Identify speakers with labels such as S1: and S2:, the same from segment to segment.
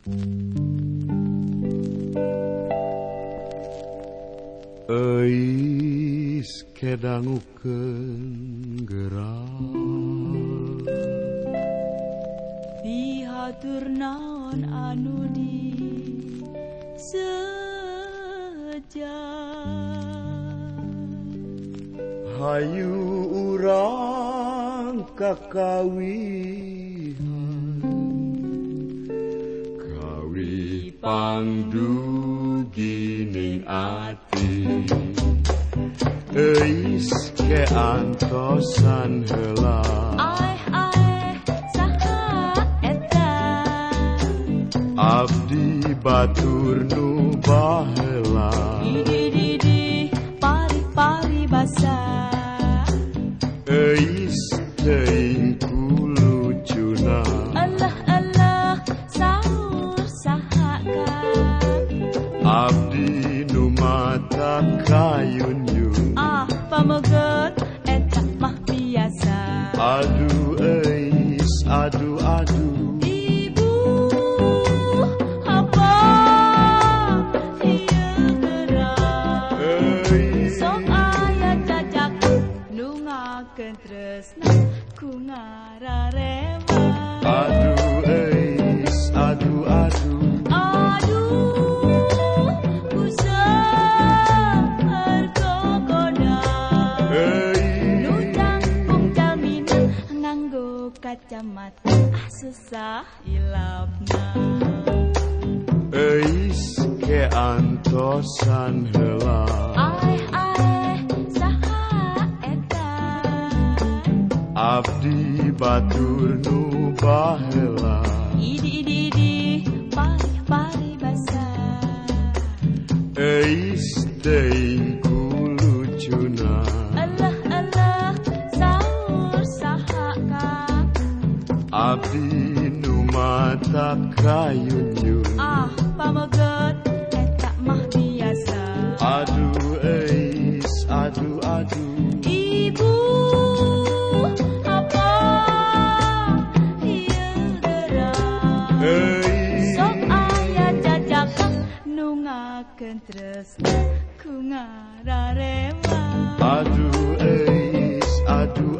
S1: Eis kedangukeun gerak
S2: dihatur naon anu di sejak
S1: hayu urang kakawihan kawi pangdugining ati eis keantosan heula abdi batur nu baheula
S2: di pari basa
S1: eis teuing kulucuna
S2: Allah saur saha
S1: abdi nu mata kayun-yun
S2: pamogot eta mah biasa
S1: aduh eis aduh
S2: ibu apa ieu gerak sok aya jajak nu ngakeun tresna ku ngararema
S1: aduh eis aduh
S2: ku seueur gogoda nu jangkung jaminan nganggo kacamata susah ilapna
S1: eis keantosan heula
S2: saha eta
S1: abdi batur nu baheula
S2: idi pari basa
S1: eis teuing kulucuna
S2: Allah saur saha
S1: abdi nu mata kayun-yun
S2: pamogot eta mah biasa
S1: aduh eis aduh
S2: ibu apa ieu gerak sok aya jajak nu ngakeun tresna ku ngararema
S1: aduh eis aduh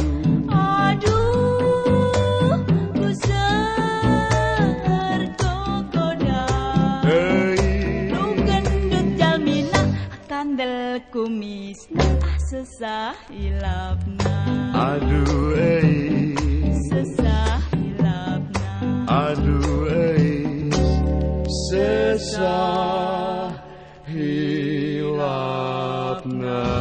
S2: ku seueur gogoda nu gendut jalmina kandel kumisna susah ilapna
S1: aduh eis
S2: susah ilapna
S1: aduh eis susah hilapna